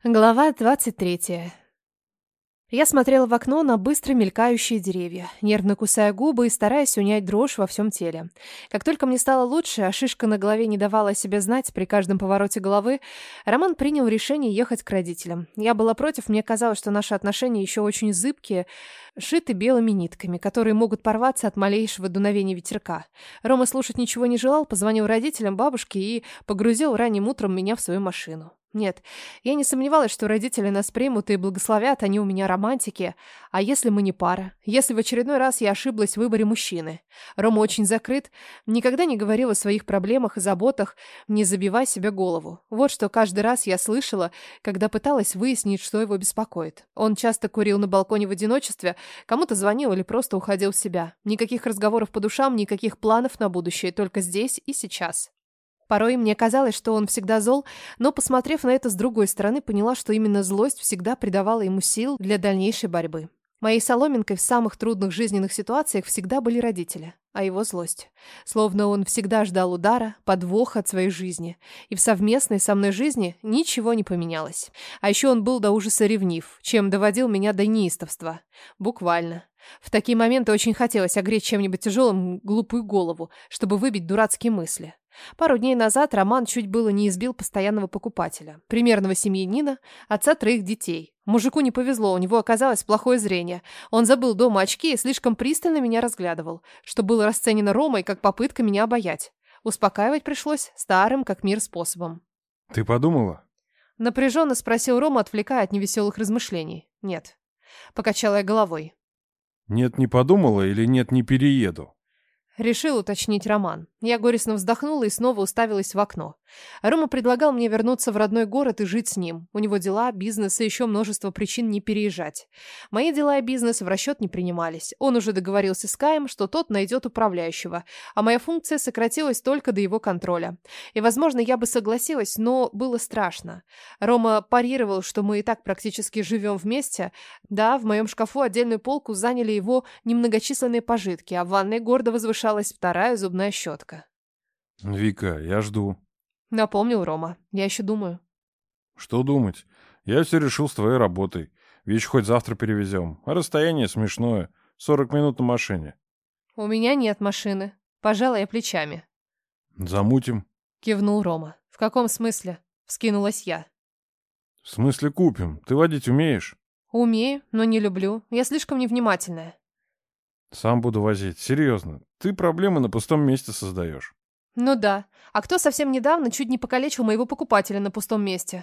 Глава 23. Я смотрела в окно на быстро мелькающие деревья, нервно кусая губы и стараясь унять дрожь во всем теле. Как только мне стало лучше, а шишка на голове не давала о себе знать при каждом повороте головы, Роман принял решение ехать к родителям. Я была против, мне казалось, что наши отношения еще очень зыбкие, шиты белыми нитками, которые могут порваться от малейшего дуновения ветерка. Рома слушать ничего не желал, позвонил родителям, бабушке и погрузил ранним утром меня в свою машину. Нет, я не сомневалась, что родители нас примут и благословят, они у меня романтики. А если мы не пара? Если в очередной раз я ошиблась в выборе мужчины? Рома очень закрыт, никогда не говорил о своих проблемах и заботах, не забивай себе голову. Вот что каждый раз я слышала, когда пыталась выяснить, что его беспокоит. Он часто курил на балконе в одиночестве, кому-то звонил или просто уходил в себя. Никаких разговоров по душам, никаких планов на будущее, только здесь и сейчас. Порой мне казалось, что он всегда зол, но, посмотрев на это с другой стороны, поняла, что именно злость всегда придавала ему сил для дальнейшей борьбы. Моей соломинкой в самых трудных жизненных ситуациях всегда были родители, а его злость. Словно он всегда ждал удара, подвоха от своей жизни. И в совместной со мной жизни ничего не поменялось. А еще он был до ужаса ревнив, чем доводил меня до неистовства. Буквально. В такие моменты очень хотелось огреть чем-нибудь тяжелым глупую голову, чтобы выбить дурацкие мысли. Пару дней назад Роман чуть было не избил постоянного покупателя, примерного семьянина, отца 3 детей. Мужику не повезло, у него оказалось плохое зрение. Он забыл дома очки и слишком пристально меня разглядывал, что было расценено Ромой как попытка меня обаять. Успокаивать пришлось старым как мир способом. «Ты подумала?» Напряженно спросил Рома, отвлекая от невеселых размышлений. «Нет». Покачала я головой. «Нет, не подумала или нет, не перееду?» Решил уточнить Роман. Я горестно вздохнула и снова уставилась в окно. Рома предлагал мне вернуться в родной город и жить с ним. У него дела, бизнес и еще множество причин не переезжать. Мои дела и бизнес в расчет не принимались. Он уже договорился с Каем, что тот найдет управляющего, а моя функция сократилась только до его контроля. И, возможно, я бы согласилась, но было страшно. Рома парировал, что мы и так практически живем вместе. Да, в моем шкафу отдельную полку заняли его немногочисленные пожитки, а в ванной гордо возвышалась вторая зубная щетка. «Вика, я жду», — напомнил Рома. Я еще думаю. «Что думать? Я все решил с твоей работой. Вещь хоть завтра перевезем. А расстояние смешное. 40 минут на машине». «У меня нет машины». Пожала я плечами. «Замутим?» — кивнул Рома. «В каком смысле?» — вскинулась я. «В смысле купим? Ты водить умеешь?» «Умею, но не люблю. Я слишком невнимательная». «Сам буду возить. Серьезно. Ты проблемы на пустом месте создаешь». «Ну да. А кто совсем недавно чуть не покалечил моего покупателя на пустом месте?»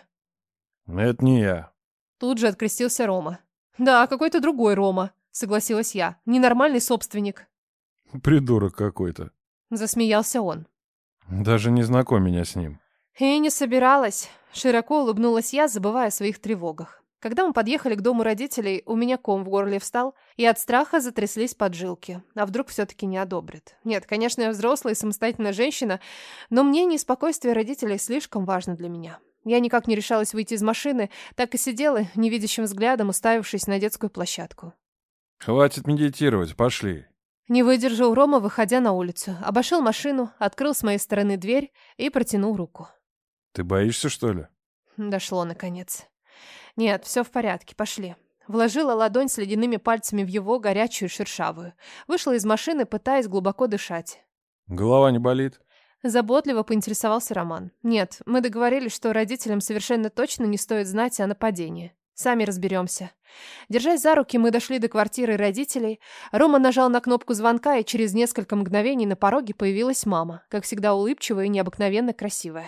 «Это не я». Тут же открестился Рома. «Да, какой-то другой Рома», — согласилась я. «Ненормальный собственник». «Придурок какой-то». Засмеялся он. «Даже не знакомь меня с ним». «И не собиралась», — широко улыбнулась я, забывая о своих тревогах. Когда мы подъехали к дому родителей, у меня ком в горле встал, и от страха затряслись поджилки. А вдруг все-таки не одобрят? Нет, конечно, я взрослая и самостоятельная женщина, но мнение и спокойствие родителей слишком важно для меня. Я никак не решалась выйти из машины, так и сидела, невидящим взглядом уставившись на детскую площадку. «Хватит медитировать, пошли». Не выдержал Рома, выходя на улицу. Обошел машину, открыл с моей стороны дверь и протянул руку. «Ты боишься, что ли?» Дошло, наконец. «Нет, все в порядке, пошли». Вложила ладонь с ледяными пальцами в его горячую шершавую. Вышла из машины, пытаясь глубоко дышать. «Голова не болит?» Заботливо поинтересовался Роман. «Нет, мы договорились, что родителям совершенно точно не стоит знать о нападении. Сами разберемся». Держась за руки, мы дошли до квартиры родителей. Рома нажал на кнопку звонка, и через несколько мгновений на пороге появилась мама, как всегда улыбчивая и необыкновенно красивая.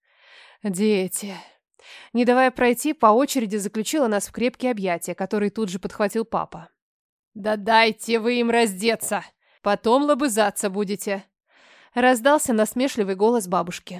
«Дети...» Не давая пройти, по очереди заключила нас в крепкие объятия, которые тут же подхватил папа. «Да дайте вы им раздеться! Потом лобызаться будете!» Раздался насмешливый голос бабушки.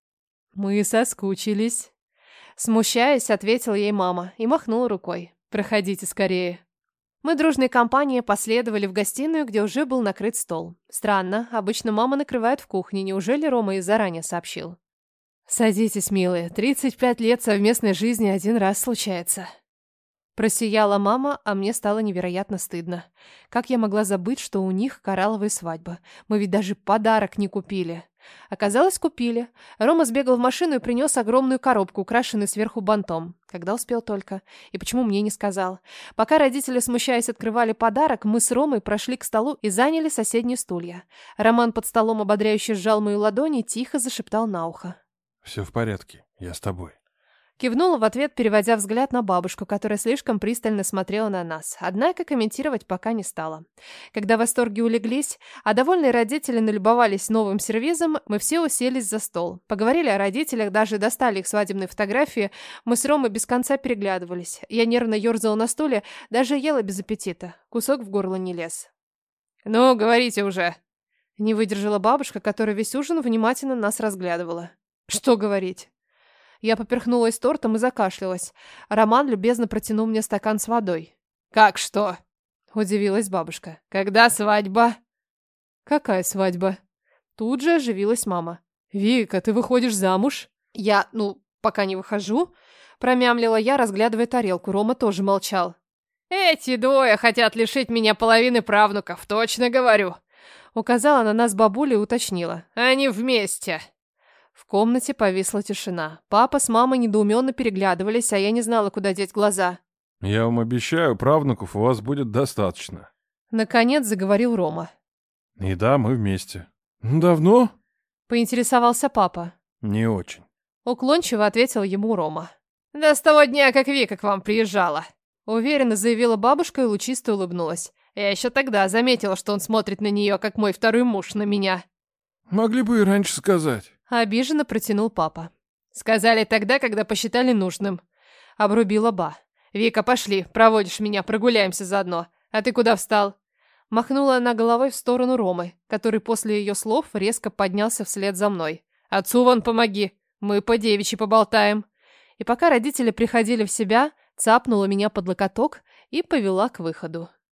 «Мы соскучились!» Смущаясь, ответила ей мама и махнула рукой. «Проходите скорее!» Мы дружной компанией последовали в гостиную, где уже был накрыт стол. Странно, обычно мама накрывает в кухне, неужели Рома и заранее сообщил? «Садитесь, милые, 35 лет совместной жизни один раз случается». Просияла мама, а мне стало невероятно стыдно. Как я могла забыть, что у них коралловая свадьба? Мы ведь даже подарок не купили. Оказалось, купили. Рома сбегал в машину и принес огромную коробку, украшенную сверху бантом. Когда успел только. И почему мне не сказал? Пока родители, смущаясь, открывали подарок, мы с Ромой прошли к столу и заняли соседние стулья. Роман под столом ободряюще сжал мою ладонь и тихо зашептал на ухо. «Все в порядке, я с тобой». Кивнула в ответ, переводя взгляд на бабушку, которая слишком пристально смотрела на нас. Однако комментировать пока не стала. Когда восторги улеглись, а довольные родители налюбовались новым сервизом, мы все уселись за стол. Поговорили о родителях, даже достали их свадебные фотографии. Мы с Ромой без конца переглядывались. Я нервно ерзала на стуле, даже ела без аппетита. Кусок в горло не лез. «Ну, говорите уже!» Не выдержала бабушка, которая весь ужин внимательно нас разглядывала. «Что говорить?» Я поперхнулась тортом и закашлялась. Роман любезно протянул мне стакан с водой. «Как что?» – удивилась бабушка. «Когда свадьба?» «Какая свадьба?» Тут же оживилась мама. «Вика, ты выходишь замуж?» «Я, пока не выхожу», – промямлила я, разглядывая тарелку. Рома тоже молчал. «Эти двое хотят лишить меня половины правнуков, точно говорю», – указала на нас бабуля и уточнила. «Они вместе». В комнате повисла тишина. Папа с мамой недоуменно переглядывались, а я не знала, куда деть глаза. «Я вам обещаю, правнуков у вас будет достаточно». Наконец заговорил Рома. «И да, мы вместе». «Давно?» Поинтересовался папа. «Не очень». Уклончиво ответил ему Рома. «Да с того дня, как Вика к вам приезжала», уверенно заявила бабушка и лучисто улыбнулась. Я еще тогда заметила, что он смотрит на нее, как мой второй муж на меня. «Могли бы и раньше сказать». Обиженно протянул папа. «Сказали тогда, когда посчитали нужным». Обрубила Ба. «Вика, пошли, проводишь меня, прогуляемся заодно. А ты куда встал?» Махнула она головой в сторону Ромы, который после ее слов резко поднялся вслед за мной. «Отцу вон помоги, мы по девичьи поболтаем». И пока родители приходили в себя, цапнула меня под локоток и повела к выходу.